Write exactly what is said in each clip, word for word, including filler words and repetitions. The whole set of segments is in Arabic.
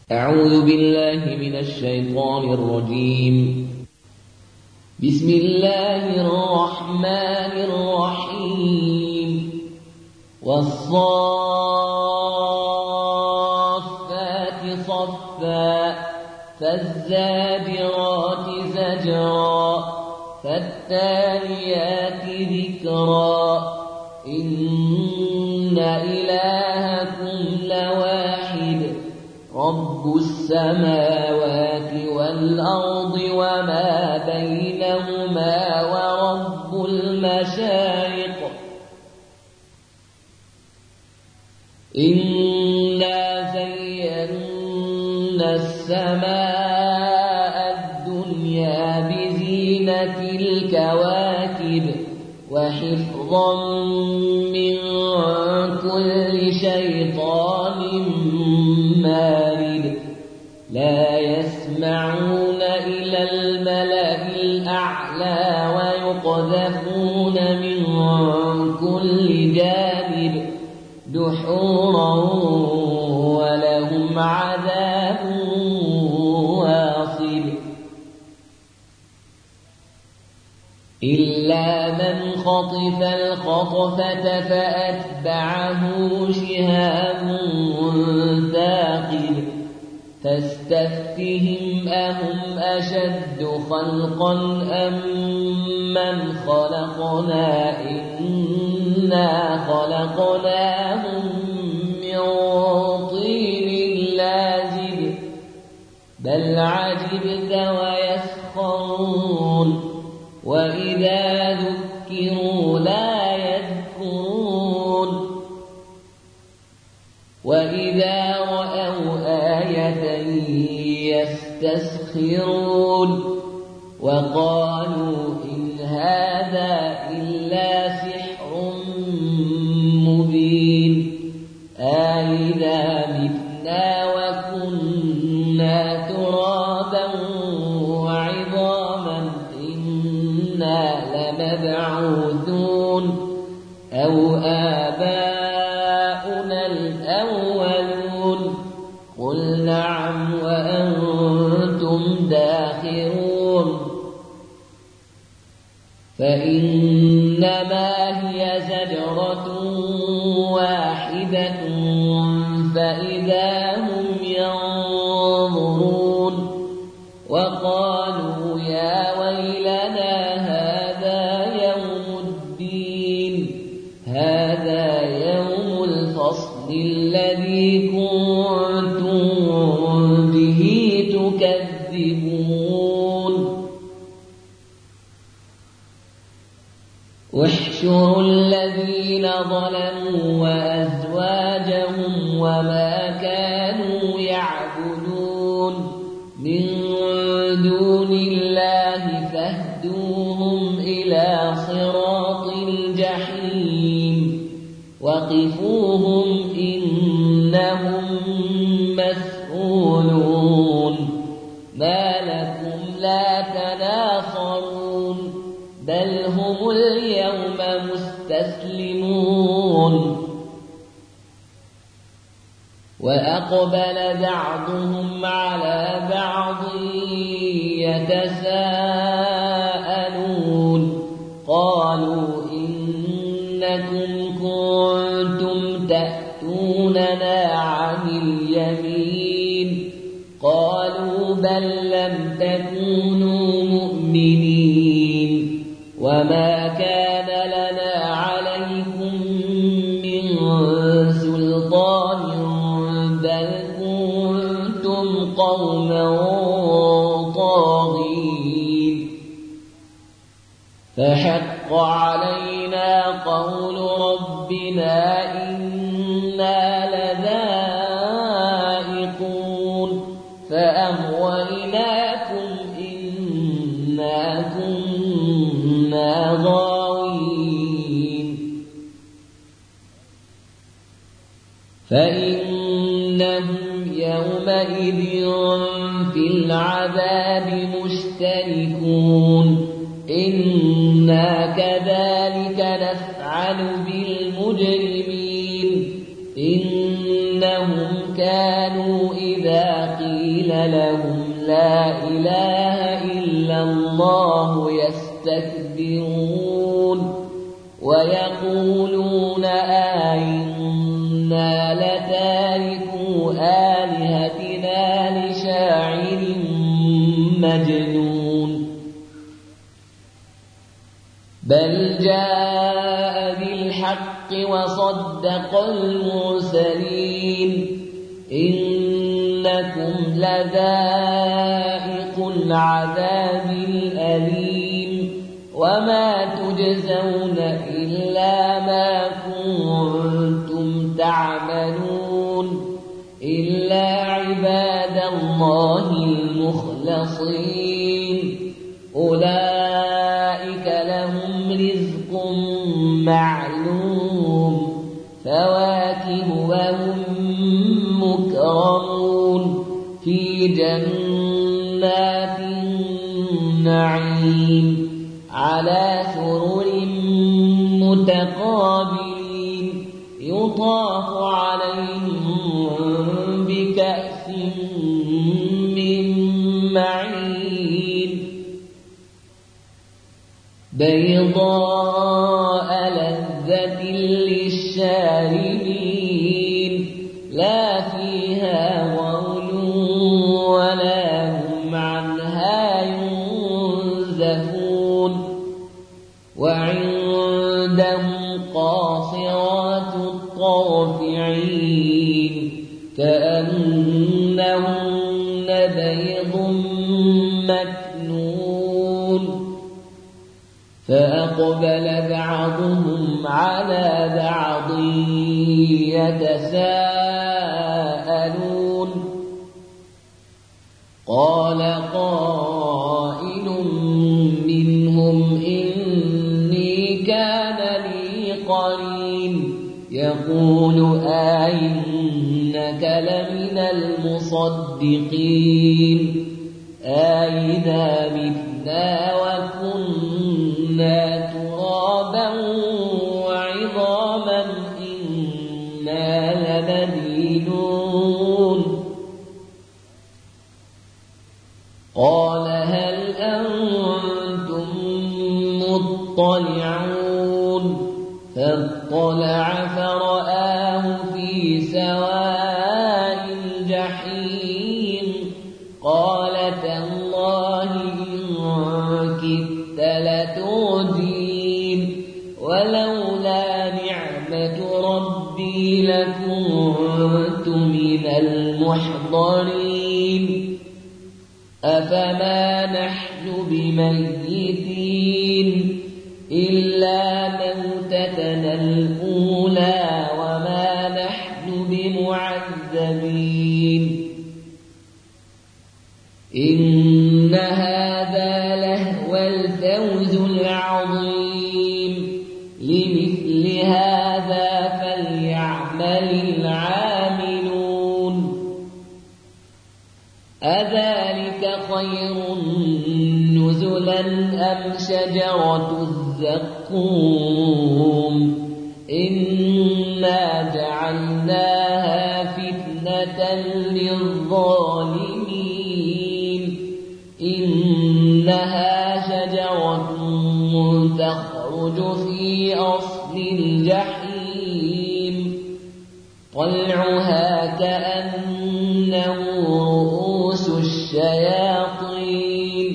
أعوذ بالله من الشيطان الرجيم. بسم الله الرحمن الرحيم. والصافات صفا فالزاجرات زجرا فالتاليات ذكرا إن إلهكم لواحد رب السماوات والأرض وما بينهما ورب المشارق. إنا زينا السماء الدنيا بزينة الكواكب وحفظا من كل شيطان مارد. لا يسمعون إلى الملأ الأعلى ويقذفون من كل جانب دحورا ولهم عذاب واصب. إلا من خطف الخطفة فأتبعه شهاب ثاقب. فاستفتهم أهم أشد خلقا أم من خلقنا إنا خلقناهم من طين لازب. بل عجبت ويسخرون وإذا ذكروا لا يذكرون وإذا رأوا آية يستسخرون وقالوا إن هذا إلا سحر مبين. أإذا متنا وكنا ترابا وعظاما إنا لمبعوثون أو آباؤنا الأولون. قل نعم وأنتم داخرون. فإنما هي زجرة واحدة فإذا هم ينظرون. وقالوا يا ويلنا هذا يوم الدين هذا يوم الفصل الذي كنتم به تكذبون. واحشروا الذين ظلموا وأزواجهم وما كانوا يعبدون من دون الله فاهدوهم إلى صراط الجحيم. وقفوهم إنهم مسؤولون. ما لكم لا تناصرون بل هم اليوم مستسلمون. وأقبل بعضهم على بعض يتساءلون قالوا إنكم كنتم تأتوننا عن اليمين قالوا بل لم تكونوا مؤمنين وما كان لنا عليكم من سلطان بل كنتم قوما طاغين. فحق علينا قول ربنا إنا لذائقون فأغويناكم إنا كنا غاوين. فإنهم يومئذ في العذاب مشتركون. إنا كذلك نفعل بالمجرمين إنهم كانوا إذا قيل لهم لا إله إلا الله يستكبرون ويقولون أئنا لتاركو آلهتنا لشاعر مجنون بل جاء بالحق وصدق المرسلين إنكم لذائق العذاب الأليم وما تجزون إلا ما كنتم تعملون إلا عباد الله المخلصين أولئك لهم رزق معلوم فواكه وهم مكرمون في جنات النعيم على سرر متقابلين يطاف عليهم بكأس من معين بيضاء لذة للشاربين لا فيها غول ولا هم عنها ينزفون وعندهم قاصرات الطرف عين كأنهن بيض مكنون فأقبل بعضهم على بعض يتساءلون قال قائل منهم إني كان لي قرين يقول أئنك لمن المصدقين أئذا متنا وكنا ترابا وعظاما إنا لمدينون قال هل أنتم مطلعون فاطلع فرآه في سواء الجحيم قال تالله إن كدت لتردين ولولا نعمة ربي لكنت من المحضرين أفما نحن بميتين إلا موتتنا الأولى وما نحن بمعذبين إن هذا لهو الفوز العظيم لمثل هذا فليعمل العاملون أذلك خير نزلا أم شجرة الزقوم إنا جعلناها فتنة للظالمين إنها شجرة تخرج في أصل الجحيم طلعها كأنه رؤوس الشياطين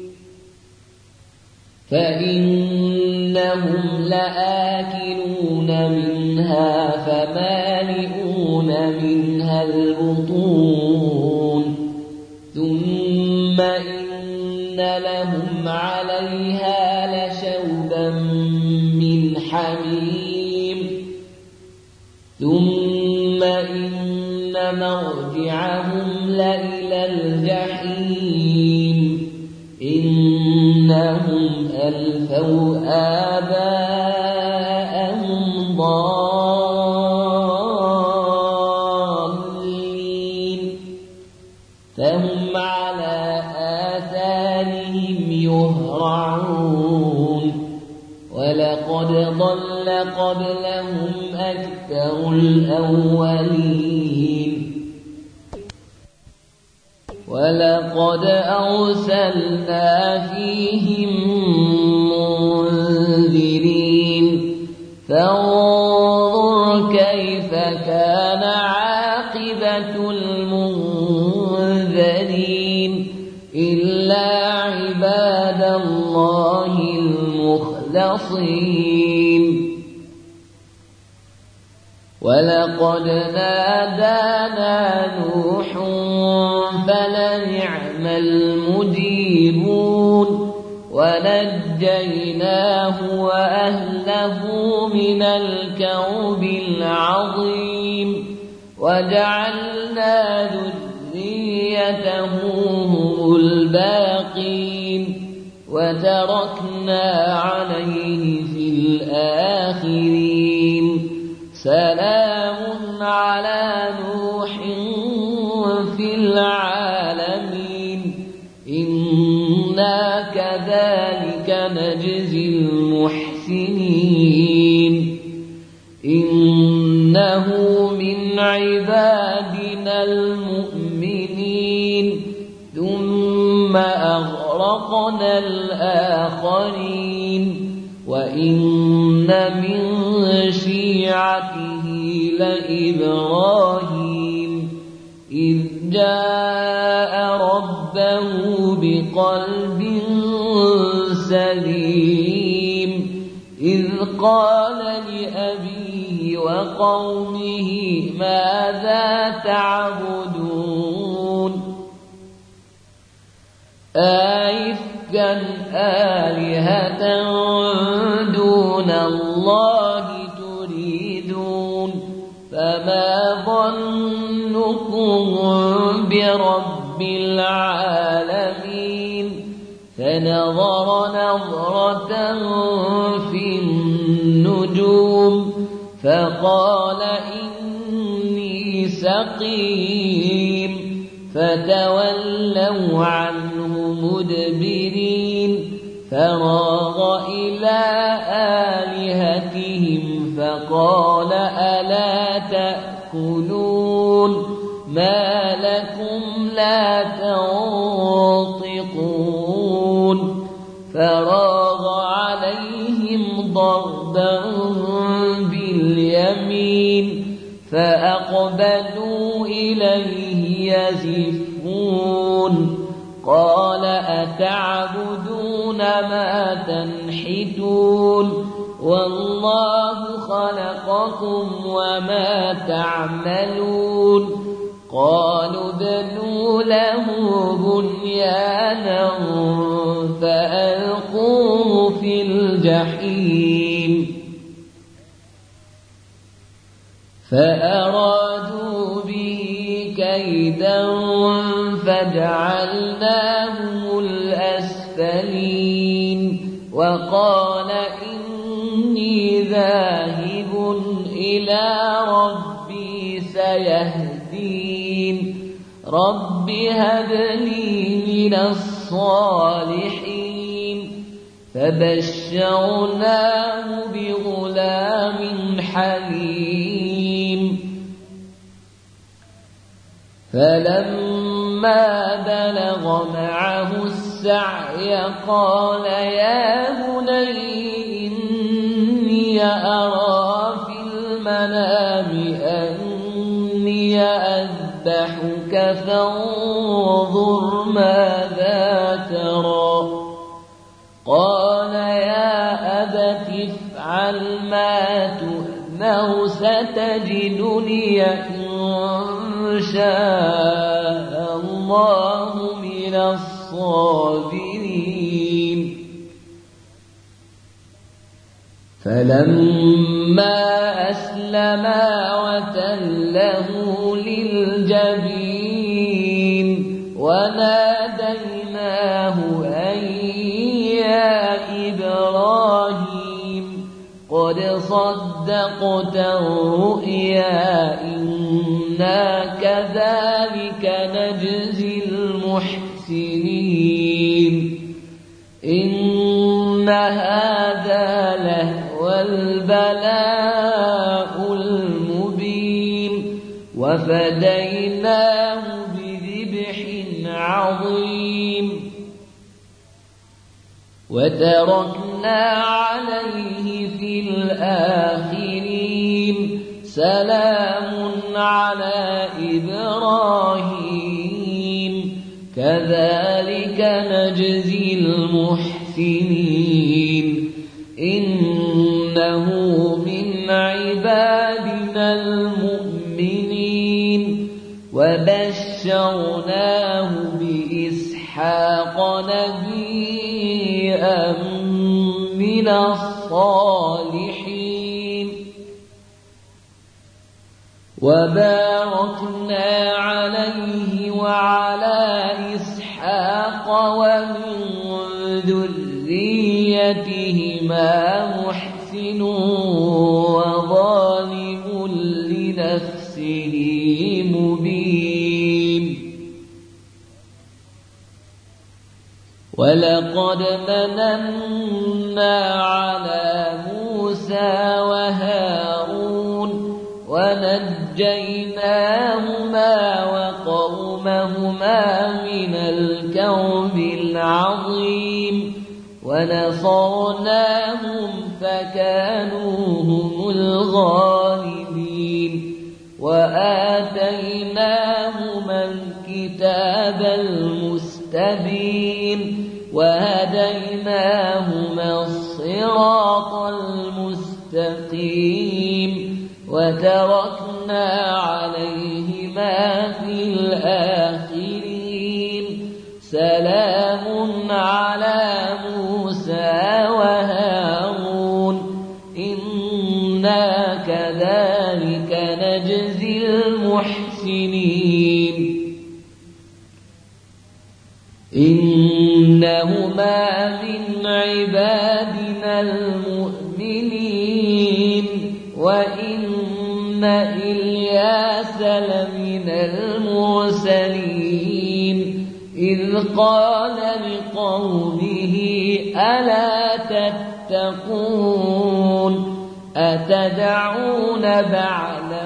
فإنهم لآكلون منها فمالئون منها البطون ثم إن لهم عليها لشوبا من حميم ثم إن مرجعهم لإلى الجحيم إنهم ألفوا آباءهم ضالين فهم على آثارهم يهرعون ولقد ضل قبلهم أكثر الأولين ولقد أرسلنا فيهم منذرين فانظر كيف كان عاقبة المنذرين إلا عباد الله المخلصين ولقد نادانا نوح فلنعم المجيبون ونجيناه وأهله من الكرب العظيم وجعلنا ذريته هم الباقين وتركنا عليه في الآخرين سلام على نوح في العالمين إنا كذلك نجزي المحسنين إنه من عبادنا المؤمنين ثم أغرقنا الآخرين وإن من شيعته لإبراهيم إذ جاء ربه بقلب سليم إذ قال لأبيه وقومه ماذا تعبدون أئفكا آلهة دون الله تريدون فما ظنكم برب العالمين فنظر نظرة في النجوم فقال إني سقيم فتولوا عنه مدبرين فراغ إلى آلهتهم فقال ألا تأكلون ما لكم لا تنطقون فراغ عليهم ضربا باليمين فأقبلوا إليه يزفون قال أتعبدون ما تنحتون والله خلقكم وما تعملون قالوا ابنوا له بنيانا فألقوه في الجحيم فأرادوا به كيدا فجعلناهم الأسفلين وقال إني ذاهب إلى ربي سيهدين رب هب لي من الصالحين فبشرناه بغلام حليم فلما بلغ معه السعي قال يا بني إني أرى في المنام أني أذبحك فانظر ماذا ترى قال يا أبت افعل ما تؤمر ستجدني إن شاء الله من الصابرين فلما أسلما وتله للجبين وناديناه أن يا إبراهيم قد صدقت الرؤيا إنا كذلك نجزي المحسنين إن هذا لهو البلاء المبين وفديناه بذبح وتركنا عليه في الآخرين سلام على إبراهيم كذلك نجزي المحسنين إنه من عبادنا المؤمنين وبشرناه بإسحاق نبيا من الصالحين وباركنا عليه وعلى إسحاق ومن ذريتهما محسن وظالم لنفسه مبين ولقد مننا على موسى وهارون ونجيناهما وقومهما من الكرب العظيم ونصرناهم فكانوا هم الغالبين وآتيناهما الكتاب المستبين وهديناهما الصراط المستقيم وتركنا عليهما في الآخرين سلام على موسى وهارون إنا كذلك نجزي المحسنين إنهما من عبادنا المؤمنين وإن إلياس لمن المرسلين إذ قال لقومه ألا تتقون أتدعون بعلا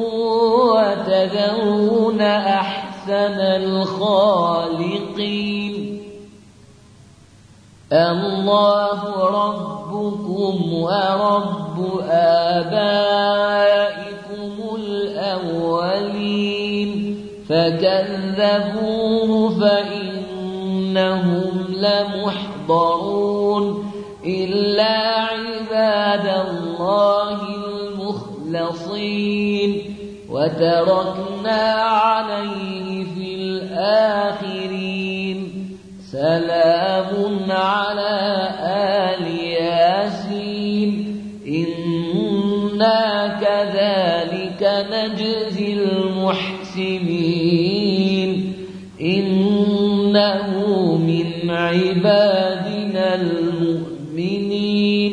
وتذرون أحسن الخالقين الله ربكم ورب آبائكم الأولين فكذبوه فإنهم لمحضرون إلا عباد الله المخلصين وتركنا عليه في الآخرين سلام على آل ياسين إنا كذلك نجزي المحسنين إنه من عبادنا المؤمنين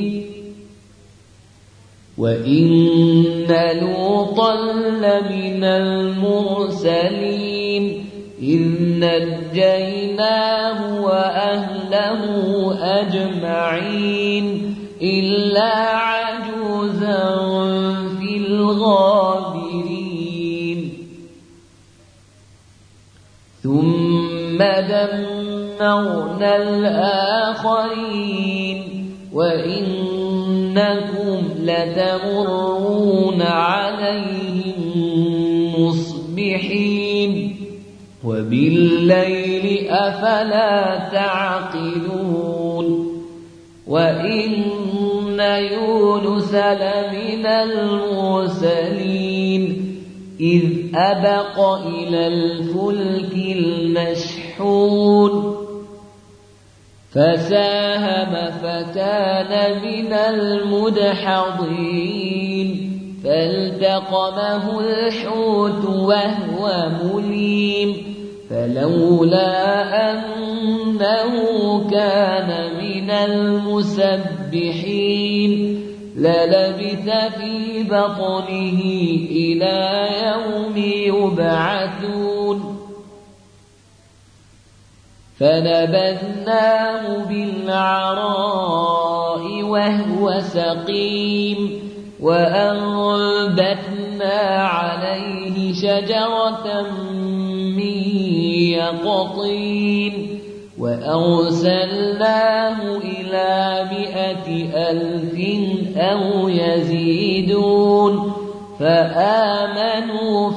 وإن لوطا لمن المرسلين إذ نجيناه وأهله أجمعين إلا عجوزا في الغابرين ثم دمرنا الآخرين وإنكم لتمرون عليهم مصبحين وبالليل أفلا تعقلون وإن يونس لمن المرسلين إذ أبق إلى الفلك المشحون فساهم فكان من المدحضين فالتقمه الحوت وهو مليم فلولا أنه كان من المسبحين للبث في بطنه إلى يوم يبعثون فنبذناه بالعراء وهو سقيم وأنبتنا عليه شجرة من يقطين وأرسلناه إلى مائة ألف أو يزيدون فآمنوا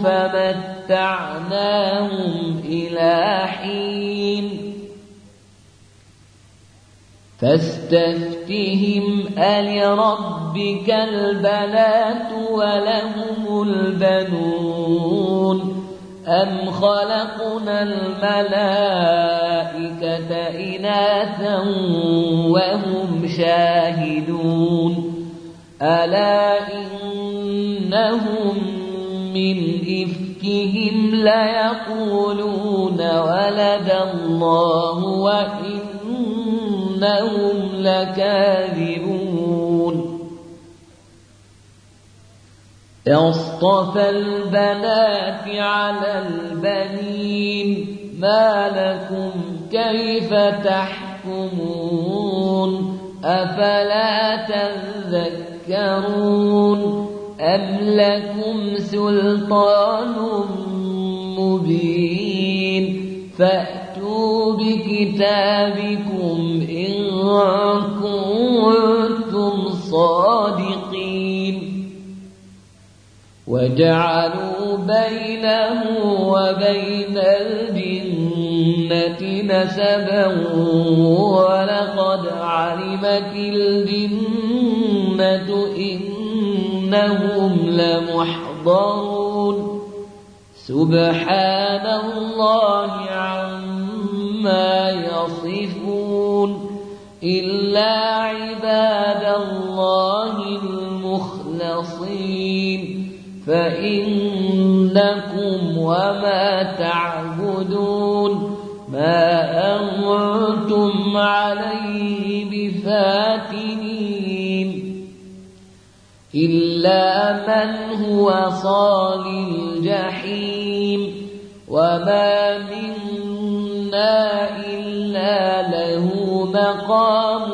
فمتعناهم إلى حين فاستفتهم ألربك البنات ولهم البنون أم خلقنا الملائكة إناثا وهم شاهدون ألا إنهم من إفكهم ليقولون ولد الله وإنهم لكاذبون أصطفى البنات على البنين ما لكم كيف تحكمون أفلا تذكرون أم لكم سلطان مبين فأتوا بكتابكم إن كنتم صادقين وجعلوا بينه وبين الجنة نسبا ولقد علمت الجنة إنهم لمحضرون سبحان الله عما يصفون إلا عباد الله المخلصين فإنكم وما تعبدون ما أنتم عليه بفاتنين إلا من هو صال الجحيم وما منا إلا له مقام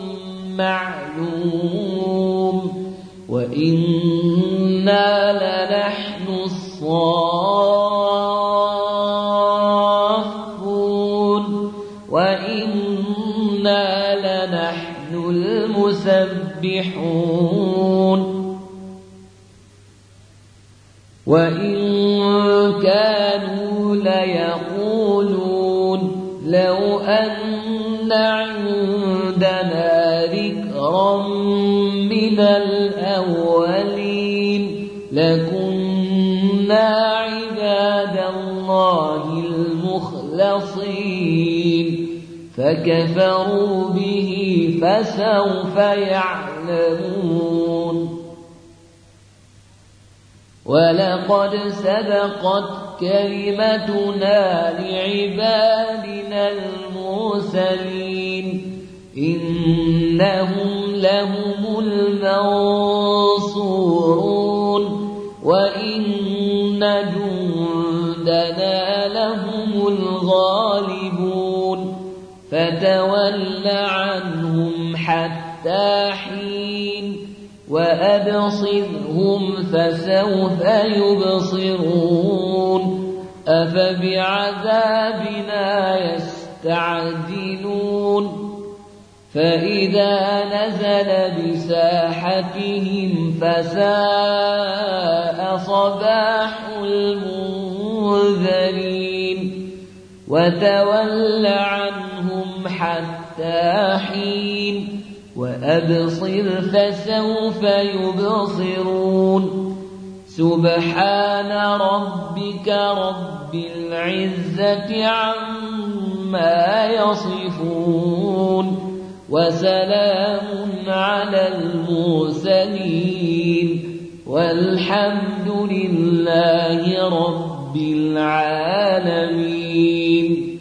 معلوم وإنا لنحن الصافون وإنا لنحن المسبحون وإن كانوا ليقولون لو أن عندنا ذكرا من الأولين لكنا عباد الله المخلصين فكفروا به فسوف يعلمون ولقد سبقت كلمتنا لعبادنا المرسلين إنهم لهم المنصورون وإن جندنا لهم الغالبون فتول عنهم حتى حين وأبصرهم فسوف يبصرون أفبعذابنا يستعجلون فإذا نزل بساحتهم فساء صباح المنذرين وتول عنهم حتى حين وأبصر فسوف يبصرون سبحان ربك رب العزة عما يصفون وسلام على المرسلين والحمد لله رب العالمين.